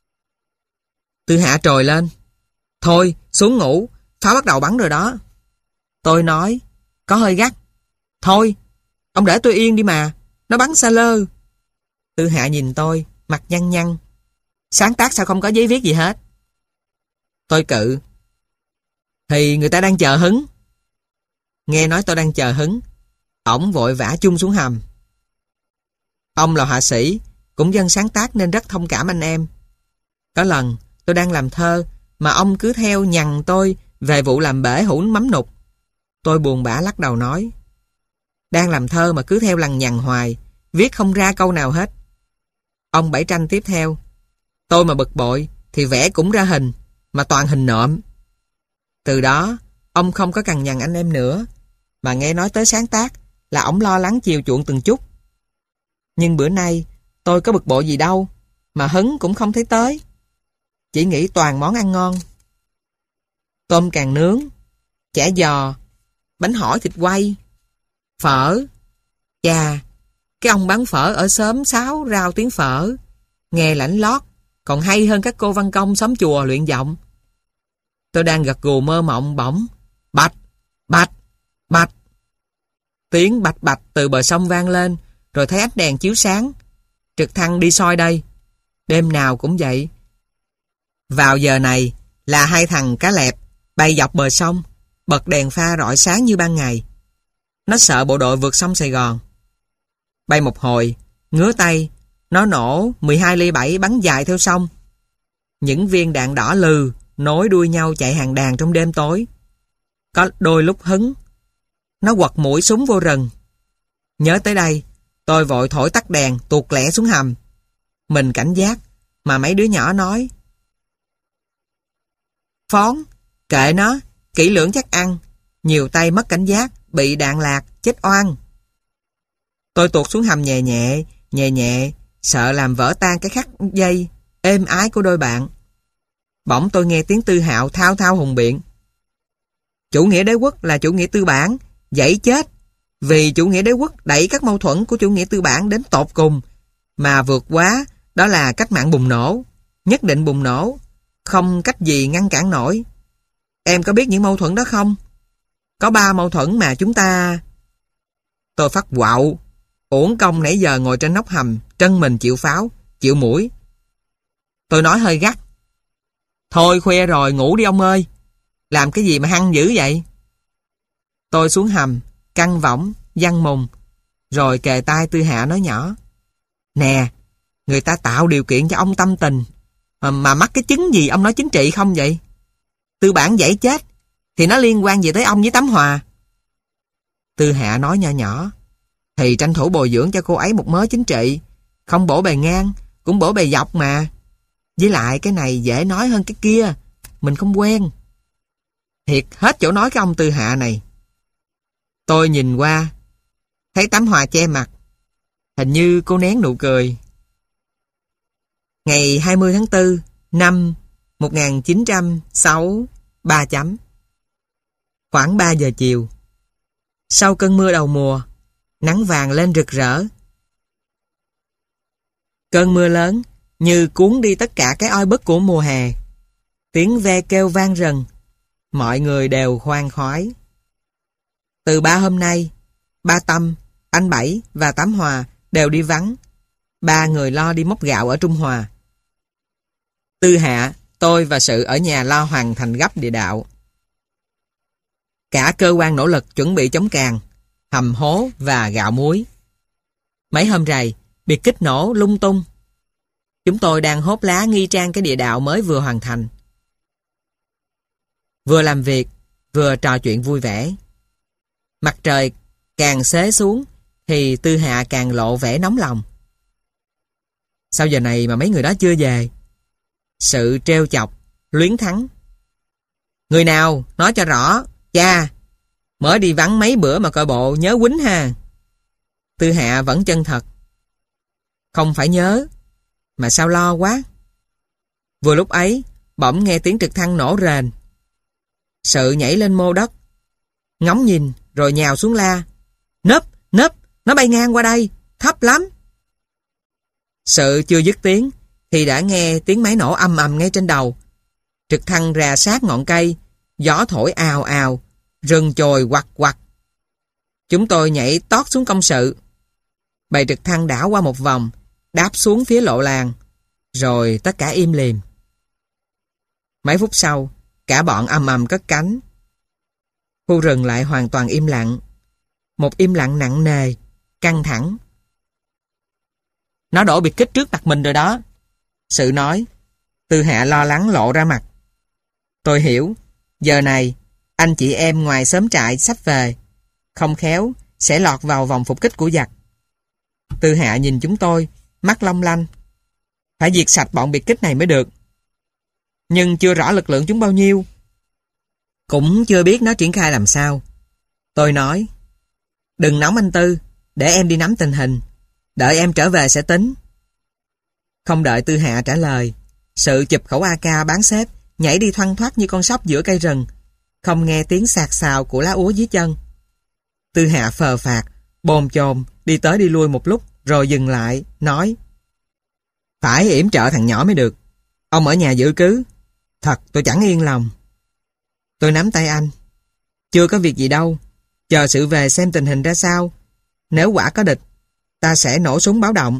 Tư Hạ trồi lên: "Thôi, xuống ngủ, pháo bắt đầu bắn rồi đó." Tôi nói, có hơi gắt: "Thôi, ông để tôi yên đi mà, nó bắn xa lơ." Tư Hạ nhìn tôi, mặt nhăn nhăn: "Sáng tác sao không có giấy viết gì hết?" Tôi cự: "Thì người ta đang chờ hứng." Nghe nói tôi đang chờ hứng, ổng vội vã chung xuống hầm. Ông là họa sĩ, cũng dân sáng tác nên rất thông cảm anh em. Có lần tôi đang làm thơ mà ông cứ theo nhằn tôi về vụ làm bể hũ mắm nục. Tôi buồn bã lắc đầu nói: "Đang làm thơ mà cứ theo lằng nhằng hoài, viết không ra câu nào hết." Ông Bảy tranh tiếp theo: "Tôi mà bực bội thì vẽ cũng ra hình, mà toàn hình nộm." Từ đó ông không có cằn nhằn anh em nữa, mà nghe nói tới sáng tác là ổng lo lắng chiều chuộng từng chút. Nhưng bữa nay tôi có bực bội gì đâu, mà hứng cũng không thấy tới, chỉ nghĩ toàn món ăn ngon: tôm càng nướng, chả giò, bánh hỏi thịt quay, phở. Chà, cái ông bán phở ở xóm Sáu rao tiếng phở, nghe lãnh lót, còn hay hơn các cô văn công xóm chùa luyện giọng. Tôi đang gật gù mơ mộng, bỗng bạch, bạch, bạch. Tiếng bạch bạch từ bờ sông vang lên, rồi thấy ánh đèn chiếu sáng. Trực thăng đi soi đây. Đêm nào cũng vậy. Vào giờ này là hai thằng cá lẹp bay dọc bờ sông, bật đèn pha rọi sáng như ban ngày. Nó sợ bộ đội vượt sông Sài Gòn. Bay một hồi, ngứa tay, nó nổ mười hai ly bảy bắn dài theo sông. Những viên đạn đỏ lừ nối đuôi nhau chạy hàng đàn trong đêm tối. Có đôi lúc hứng, nó quật mũi súng vô rừng. Nhớ tới đây, tôi vội thổi tắt đèn, tuột lẹ xuống hầm. Mình cảnh giác, mà mấy đứa nhỏ nói: "Phón, kệ nó, kỹ lưỡng chắc ăn, nhiều tay mất cảnh giác, bị đạn lạc, chết oan." Tôi tuột xuống hầm nhẹ nhẹ, nhẹ nhẹ, sợ làm vỡ tan cái khắc dây êm ái của đôi bạn. Bỗng tôi nghe tiếng Tư Hạo thao thao hùng biện: "Chủ nghĩa đế quốc là chủ nghĩa tư bản, dẫy chết. Vì chủ nghĩa đế quốc đẩy các mâu thuẫn của chủ nghĩa tư bản đến tột cùng, mà vượt quá, đó là cách mạng bùng nổ, nhất định bùng nổ, không cách gì ngăn cản nổi. Em có biết những mâu thuẫn đó không? Có ba mâu thuẫn mà chúng ta..." Tôi phát quạo, uổng công nãy giờ ngồi trên nóc hầm, trân mình chịu pháo, chịu mũi. Tôi nói hơi gắt: "Thôi khuya rồi, ngủ đi ông ơi. Làm cái gì mà hăng dữ vậy? Tôi xuống hầm, căng võng, giăng mùng, rồi kề tai Tư Hạ nói nhỏ. Nè, người ta tạo điều kiện cho ông tâm tình, mà, mà mắc cái chứng gì ông nói chính trị không vậy? Tư Bản dãy chết, thì nó liên quan gì tới ông với Tám Hòa? Tư Hạ nói nhỏ nhỏ. Thì tranh thủ bồi dưỡng cho cô ấy một mớ chính trị, không bổ bề ngang, cũng bổ bề dọc mà. Với lại cái này dễ nói hơn cái kia, mình không quen. Thiệt hết chỗ nói cái ông Tư Hạ này. Tôi nhìn qua, thấy Tám Hòa che mặt. Hình như cô nén nụ cười. Ngày hai mươi tháng tư năm một nghìn chín trăm sáu ba chấm. Khoảng ba giờ chiều. Sau cơn mưa đầu mùa, nắng vàng lên rực rỡ. Cơn mưa lớn như cuốn đi tất cả cái oi bức của mùa hè. Tiếng ve kêu vang rần. Mọi người đều khoan khoái. Từ ba hôm nay, ba Tâm, anh Bảy và Tám Hòa đều đi vắng. Ba người lo đi móc gạo ở Trung Hòa. Tư Hạ, tôi và Sự ở nhà lo hoàn thành gấp địa đạo. Cả cơ quan nỗ lực chuẩn bị chống càn, hầm hố và gạo muối. Mấy hôm rày, biệt kích nổ lung tung. Chúng tôi đang hốt lá nghi trang cái địa đạo mới vừa hoàn thành. Vừa làm việc, vừa trò chuyện vui vẻ. Mặt trời càng xế xuống, thì Tư Hạ càng lộ vẻ nóng lòng. Sao giờ này mà mấy người đó chưa về? Sự trêu chọc, luyến thắng. Người nào, nói cho rõ, cha, mới đi vắng mấy bữa mà coi bộ nhớ quýnh ha. Tư Hạ vẫn chân thật. Không phải nhớ, mà sao lo quá. Vừa lúc ấy, bỗng nghe tiếng trực thăng nổ rền. Sự nhảy lên mô đất, ngóng nhìn rồi nhào xuống la. Nấp, nấp, nó bay ngang qua đây, thấp lắm. Sự chưa dứt tiếng thì đã nghe tiếng máy nổ ầm ầm ngay trên đầu. Trực thăng rà sát ngọn cây, gió thổi ào ào, rừng chồi quặt quặt. Chúng tôi nhảy tót xuống công sự. Bầy trực thăng đảo qua một vòng, đáp xuống phía lộ làng, rồi tất cả im lìm. Mấy phút sau, cả bọn ầm ầm cất cánh. Khu rừng lại hoàn toàn im lặng. Một im lặng nặng nề, căng thẳng. Nó đổ biệt kích trước mặt mình rồi đó. Sự nói. Tư Hạ lo lắng lộ ra mặt. Tôi hiểu. Giờ này, anh chị em ngoài xóm trại sắp về. Không khéo, sẽ lọt vào vòng phục kích của giặc. Tư Hạ nhìn chúng tôi, mắt long lanh. Phải diệt sạch bọn biệt kích này mới được. Nhưng chưa rõ lực lượng chúng bao nhiêu. Cũng chưa biết nó triển khai làm sao. Tôi nói. Đừng nóng anh Tư, để em đi nắm tình hình. Đợi em trở về sẽ tính. Không đợi Tư Hạ trả lời, Sự chụp khẩu a ca bán xếp, nhảy đi thoăn thoắt như con sóc giữa cây rừng, không nghe tiếng sạc xào của lá úa dưới chân. Tư Hạ phờ phạc, bồn chồn đi tới đi lui một lúc, rồi dừng lại, nói. Phải yểm trợ thằng nhỏ mới được. Ông ở nhà giữ cứ. Thật tôi chẳng yên lòng. Tôi nắm tay anh. Chưa có việc gì đâu. Chờ Sự về xem tình hình ra sao. Nếu quả có địch, ta sẽ nổ súng báo động.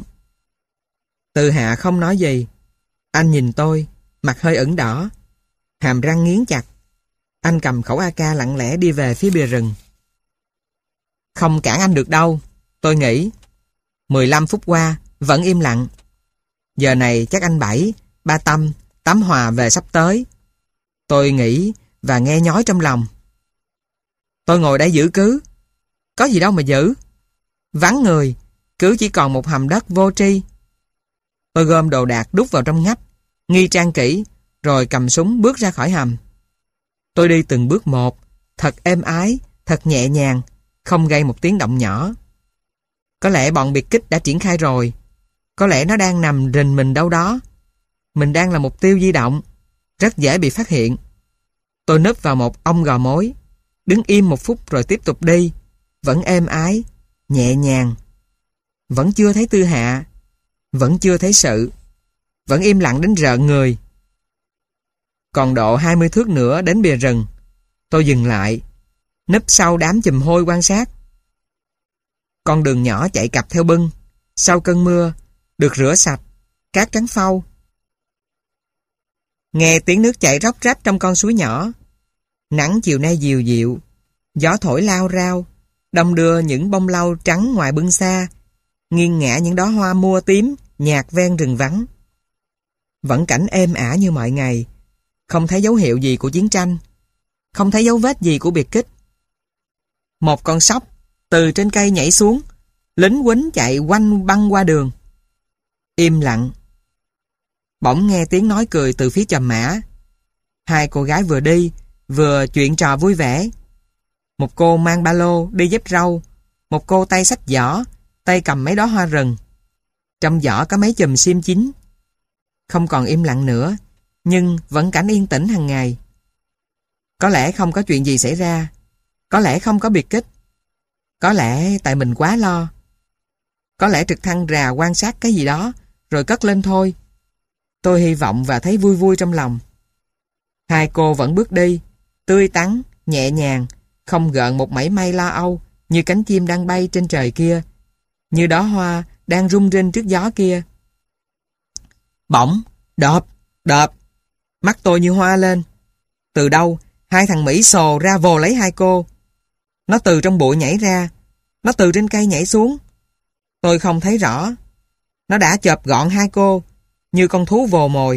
Tư Hạ không nói gì. Anh nhìn tôi, mặt hơi ửng đỏ, hàm răng nghiến chặt. Anh cầm khẩu a ca lặng lẽ đi về phía bìa rừng. Không cản anh được đâu, tôi nghĩ. mười lăm phút qua, vẫn im lặng. Giờ này chắc anh Bảy, ba Tâm, Tám Hòa về sắp tới. Tôi nghĩ và nghe nhói trong lòng. Tôi ngồi đây giữ cứ. Có gì đâu mà giữ. Vắng người, cứ chỉ còn một hầm đất vô tri. Tôi gom đồ đạc đút vào trong ngách, nghi trang kỹ, rồi cầm súng bước ra khỏi hầm. Tôi đi từng bước một, thật êm ái, thật nhẹ nhàng, không gây một tiếng động nhỏ. Có lẽ bọn biệt kích đã triển khai rồi. Có lẽ nó đang nằm rình mình đâu đó. Mình đang là mục tiêu di động, rất dễ bị phát hiện. Tôi núp vào một ong gò mối, đứng im một phút rồi tiếp tục đi, vẫn êm ái, nhẹ nhàng. Vẫn chưa thấy Tư Hạ, vẫn chưa thấy Sự, vẫn im lặng đến rợn người. Còn độ hai mươi thước nữa đến bìa rừng. Tôi dừng lại, núp sau đám chùm hôi quan sát. Con đường nhỏ chạy cặp theo bưng, sau cơn mưa, được rửa sạch, cát trắng phau. Nghe tiếng nước chảy róc rách trong con suối nhỏ. Nắng chiều nay dịu dịu, gió thổi lao rao, đong đưa những bông lau trắng ngoài bưng xa, nghiêng ngả những đóa hoa mua tím nhạt ven rừng vắng. Vẫn cảnh êm ả như mọi ngày, không thấy dấu hiệu gì của chiến tranh, không thấy dấu vết gì của biệt kích. Một con sóc từ trên cây nhảy xuống, lính quýnh chạy quanh băng qua đường. Im lặng. Bỗng nghe tiếng nói cười từ phía chòm mã. Hai cô gái vừa đi, vừa chuyện trò vui vẻ. Một cô mang ba lô đi dép rau, một cô tay xách giỏ, tay cầm mấy đóa hoa rừng. Trong giỏ có mấy chùm xiêm chín. Không còn im lặng nữa, nhưng vẫn cảnh yên tĩnh hàng ngày. Có lẽ không có chuyện gì xảy ra, có lẽ không có biệt kích, có lẽ tại mình quá lo. Có lẽ trực thăng rà quan sát cái gì đó rồi cất lên thôi. Tôi hy vọng và thấy vui vui trong lòng. Hai cô vẫn bước đi, tươi tắn, nhẹ nhàng, không gợn một mảy may lo âu, như cánh chim đang bay trên trời kia, như đóa hoa đang rung rinh trước gió kia. Bỗng, đợp, đợp, mắt tôi như hoa lên. Từ đâu, hai thằng Mỹ sồ ra vồ lấy hai cô. Nó từ trong bụi nhảy ra, nó từ trên cây nhảy xuống. Tôi không thấy rõ. Nó đã chộp gọn hai cô, như con thú vồ mồi.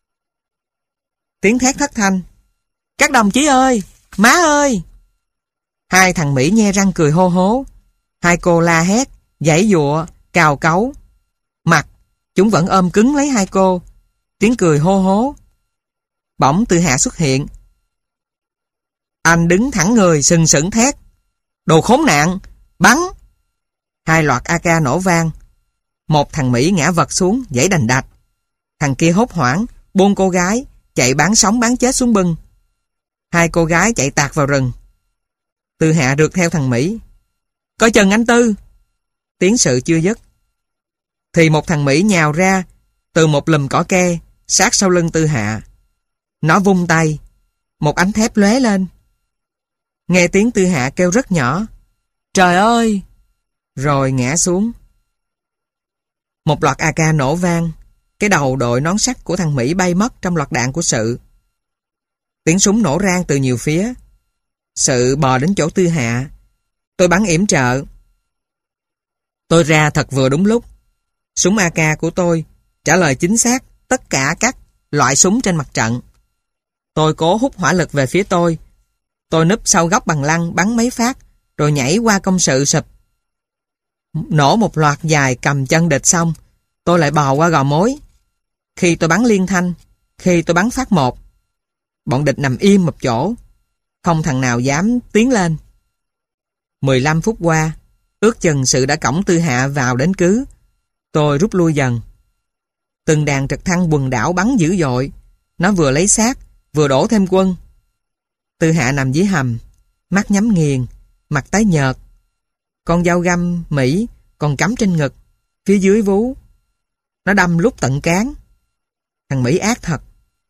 Tiếng thét thất thanh. Các đồng chí ơi! Má ơi! Hai thằng Mỹ nhe răng cười hô hố. Hai cô la hét, giãy giụa, cào cấu. Mặt, chúng vẫn ôm cứng lấy hai cô. Tiếng cười hô hố. Bỗng Tư Hạ xuất hiện. Anh đứng thẳng người sừng sững thét. Đồ khốn nạn! Bắn! Hai loạt a ca nổ vang. Một thằng Mỹ ngã vật xuống, giãy đành đạch. Thằng kia hốt hoảng, buông cô gái, chạy bán sống bán chết xuống bưng. Hai cô gái chạy tạt vào rừng. Tư Hạ rượt theo thằng Mỹ. Coi chừng anh Tư! Tiếng sự chưa dứt, thì một thằng Mỹ nhào ra từ một lùm cỏ ke sát sau lưng Tư Hạ. Nó vung tay, một ánh thép lóe lên. Nghe tiếng Tư Hạ kêu rất nhỏ. Trời ơi! Rồi ngã xuống. Một loạt a ca nổ vang. Cái đầu đội nón sắt của thằng Mỹ bay mất trong loạt đạn của Sự. Tiếng súng nổ rang từ nhiều phía. Sự bò đến chỗ Tư Hạ. Tôi bắn yểm trợ. Tôi ra thật vừa đúng lúc. Súng a ca của tôi trả lời chính xác tất cả các loại súng trên mặt trận. Tôi cố hút hỏa lực về phía tôi. Tôi núp sau góc bằng lăng bắn mấy phát, rồi nhảy qua công sự sụp. Nổ một loạt dài cầm chân địch xong, tôi lại bò qua gò mối. Khi tôi bắn liên thanh, khi tôi bắn phát một, bọn địch nằm im một chỗ, không thằng nào dám tiến lên. mười lăm phút qua, ước chừng Sự đã cõng Tư Hạ vào đến cứ. Tôi rút lui dần. Từng đàn trực thăng quần đảo bắn dữ dội. Nó vừa lấy xác, vừa đổ thêm quân. Tư Hạ nằm dưới hầm, mắt nhắm nghiền, mặt tái nhợt. Con dao găm Mỹ còn cắm trên ngực, phía dưới vú. Nó đâm lúc tận cán. Thằng Mỹ ác thật.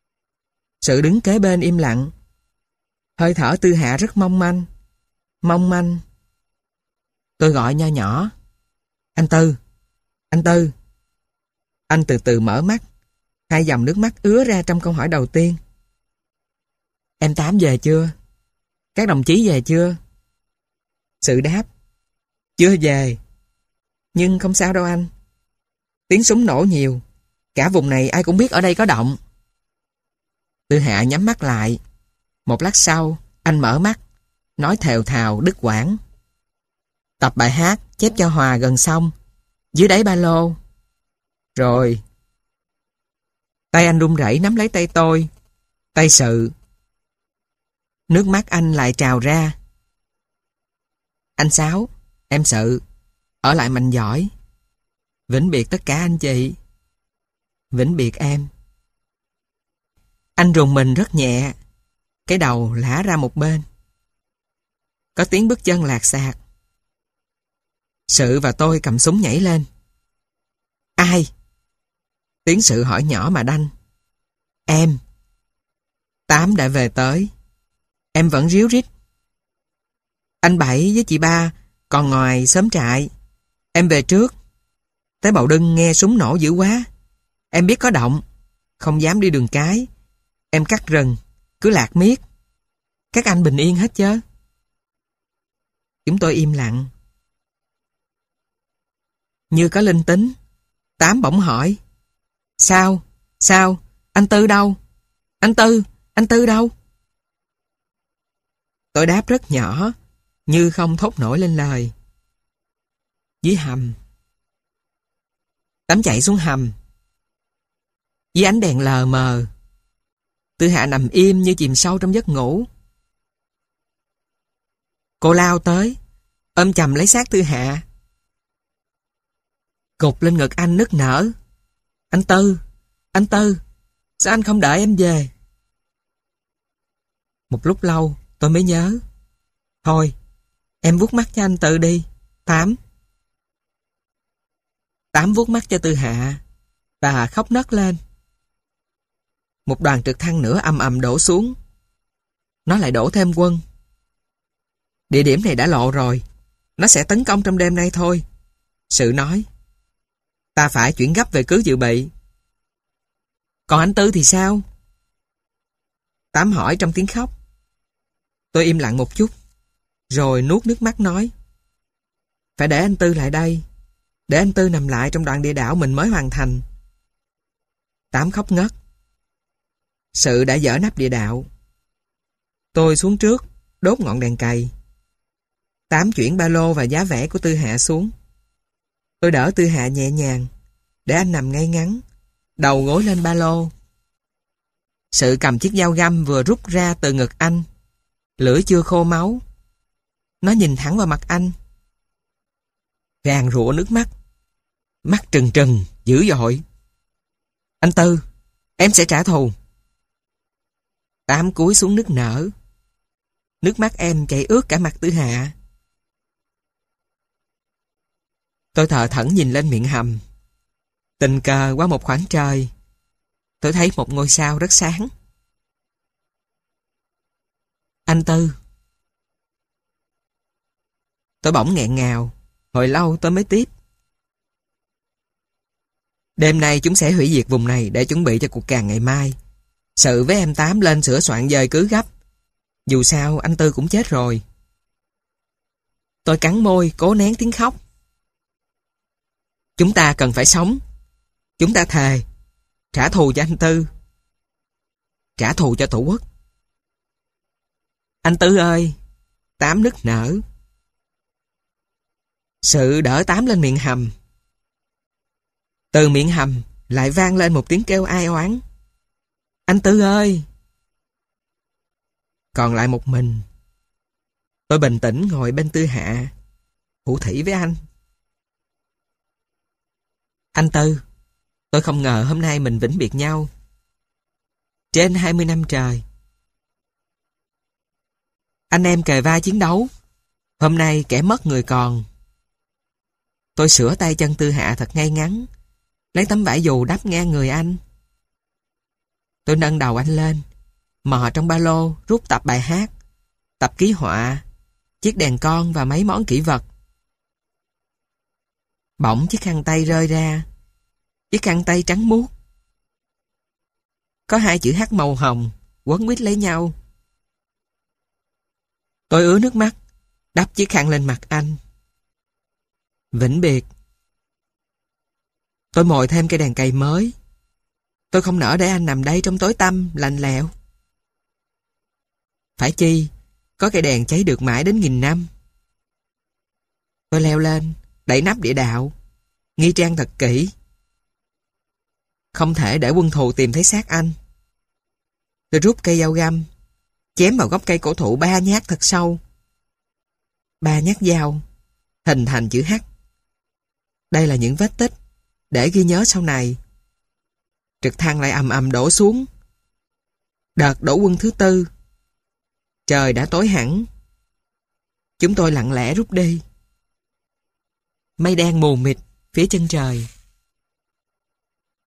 Sự đứng kế bên im lặng. Hơi thở Tư Hạ rất mong manh. Mong manh. Tôi gọi nho nhỏ. Anh Tư! Anh Tư! Anh từ từ mở mắt. Hai dòng nước mắt ứa ra trong câu hỏi đầu tiên. Em Tám về chưa? Các đồng chí về chưa? Sự đáp. Chưa về. Nhưng không sao đâu anh. Tiếng súng nổ nhiều. Cả vùng này ai cũng biết ở đây có động. Tư Hạ nhắm mắt lại. Một lát sau, anh mở mắt, nói thều thào đứt quãng. Tập bài hát chép cho Hòa gần xong. Dưới đáy ba lô. Rồi. Tay anh run rẩy nắm lấy tay tôi. Tay Sự. Nước mắt anh lại trào ra. Anh Sáu, em Sự, ở lại mạnh giỏi. Vĩnh biệt tất cả anh chị. Vĩnh biệt em. Anh rùng mình rất nhẹ. Cái đầu lả ra một bên. Có tiếng bước chân lạc xạc. Sự và tôi cầm súng nhảy lên. Ai? Tiếng Sự hỏi nhỏ mà đanh. Em. Tám đã về tới. Em vẫn ríu rít. Anh Bảy với chị Ba còn ngoài xóm trại. Em về trước. Tới Bầu Đưng nghe súng nổ dữ quá. Em biết có động. Không dám đi đường cái. Em cắt rừng. Cứ lạc miết. Các anh bình yên hết chứ? Chúng tôi im lặng. Như có linh tính, Tám bỗng hỏi. Sao? Sao? Anh Tư đâu? Anh Tư? Anh Tư đâu? Tôi đáp rất nhỏ, như không thốt nổi lên lời. Dưới hầm. Tám chạy xuống hầm. Dưới ánh đèn lờ mờ, Tư Hạ nằm im như chìm sâu trong giấc ngủ. Cô lao tới, ôm chầm lấy xác Tư Hạ, gục lên ngực anh nức nở. Anh Tư, anh Tư, sao anh không đợi em về? Một lúc lâu tôi mới nhớ. Thôi, em vuốt mắt cho anh Tư đi, Tám. Tám vuốt mắt cho Tư Hạ và khóc nấc lên. Một đoàn trực thăng nữa ầm ầm đổ xuống. Nó lại đổ thêm quân. Địa điểm này đã lộ rồi. Nó sẽ tấn công trong đêm nay thôi. Sự nói. Ta phải chuyển gấp về cứ dự bị. Còn anh Tư thì sao? Tám hỏi trong tiếng khóc. Tôi im lặng một chút, rồi nuốt nước mắt nói. Phải để anh Tư lại đây. Để anh Tư nằm lại trong đoạn địa đạo mình mới hoàn thành. Tám khóc ngất. Sự đã dỡ nắp địa đạo. Tôi xuống trước, đốt ngọn đèn cày. Tám chuyển ba lô và giá vẽ của Tư Hạ xuống. Tôi đỡ Tư Hạ nhẹ nhàng, để anh nằm ngay ngắn, đầu gối lên ba lô. Sự cầm chiếc dao găm vừa rút ra từ ngực anh. Lưỡi chưa khô máu. Nó nhìn thẳng vào mặt anh, ràn rụa nước mắt, mắt trừng trừng, dữ dội. Anh Tư, em sẽ trả thù. Tám cúi xuống nức nở. Nước mắt em chảy ướt cả mặt Tư Hạ. Tôi thờ thẫn nhìn lên miệng hầm. Tình cờ qua một khoảng trời, tôi thấy một ngôi sao rất sáng. Anh Tư. Tôi bỗng nghẹn ngào. Hồi lâu tôi mới tiếp. Đêm nay chúng sẽ hủy diệt vùng này để chuẩn bị cho cuộc càn ngày mai. Sự với em Tám lên sửa soạn dời cứ gấp. Dù sao anh Tư cũng chết rồi. Tôi cắn môi cố nén tiếng khóc. Chúng ta cần phải sống. Chúng ta thề trả thù cho anh Tư, trả thù cho Tổ quốc. Anh Tư ơi. Tám nức nở. Sự đỡ Tám lên miệng hầm. Từ miệng hầm lại vang lên một tiếng kêu ai oán. Anh Tư ơi. Còn lại một mình. Tôi bình tĩnh ngồi bên Tư Hạ, thủ thỉ với anh. Anh Tư, tôi không ngờ hôm nay mình vĩnh biệt nhau. Trên hai mươi năm trời. Anh em kề vai chiến đấu. Hôm nay kẻ mất người còn. Tôi sửa tay chân Tư Hạ thật ngay ngắn, lấy tấm vải dù đắp ngang người anh. Tôi nâng đầu anh lên, mò trong ba lô rút tập bài hát, tập ký họa, chiếc đèn con và mấy món kỷ vật. Bỗng chiếc khăn tay rơi ra. Chiếc khăn tay trắng muốt. Có hai chữ H màu hồng quấn quýt lấy nhau. Tôi ứa nước mắt, đắp chiếc khăn lên mặt anh. Vĩnh biệt. Tôi mồi thêm cây đèn cày mới. Tôi không nỡ để anh nằm đây trong tối tăm, lạnh lẽo. Phải chi, có cây đèn cháy được mãi đến nghìn năm. Tôi leo lên, đẩy nắp địa đạo, nghi trang thật kỹ. Không thể để quân thù tìm thấy xác anh. Tôi rút cây dao găm, chém vào gốc cây cổ thụ ba nhát thật sâu. Ba nhát dao, hình thành chữ H. Đây là những vết tích, để ghi nhớ sau này. Trực thăng lại ầm ầm đổ xuống. Đợt đổ quân thứ tư. Trời đã tối hẳn. Chúng tôi lặng lẽ rút đi. Mây đen mù mịt phía chân trời.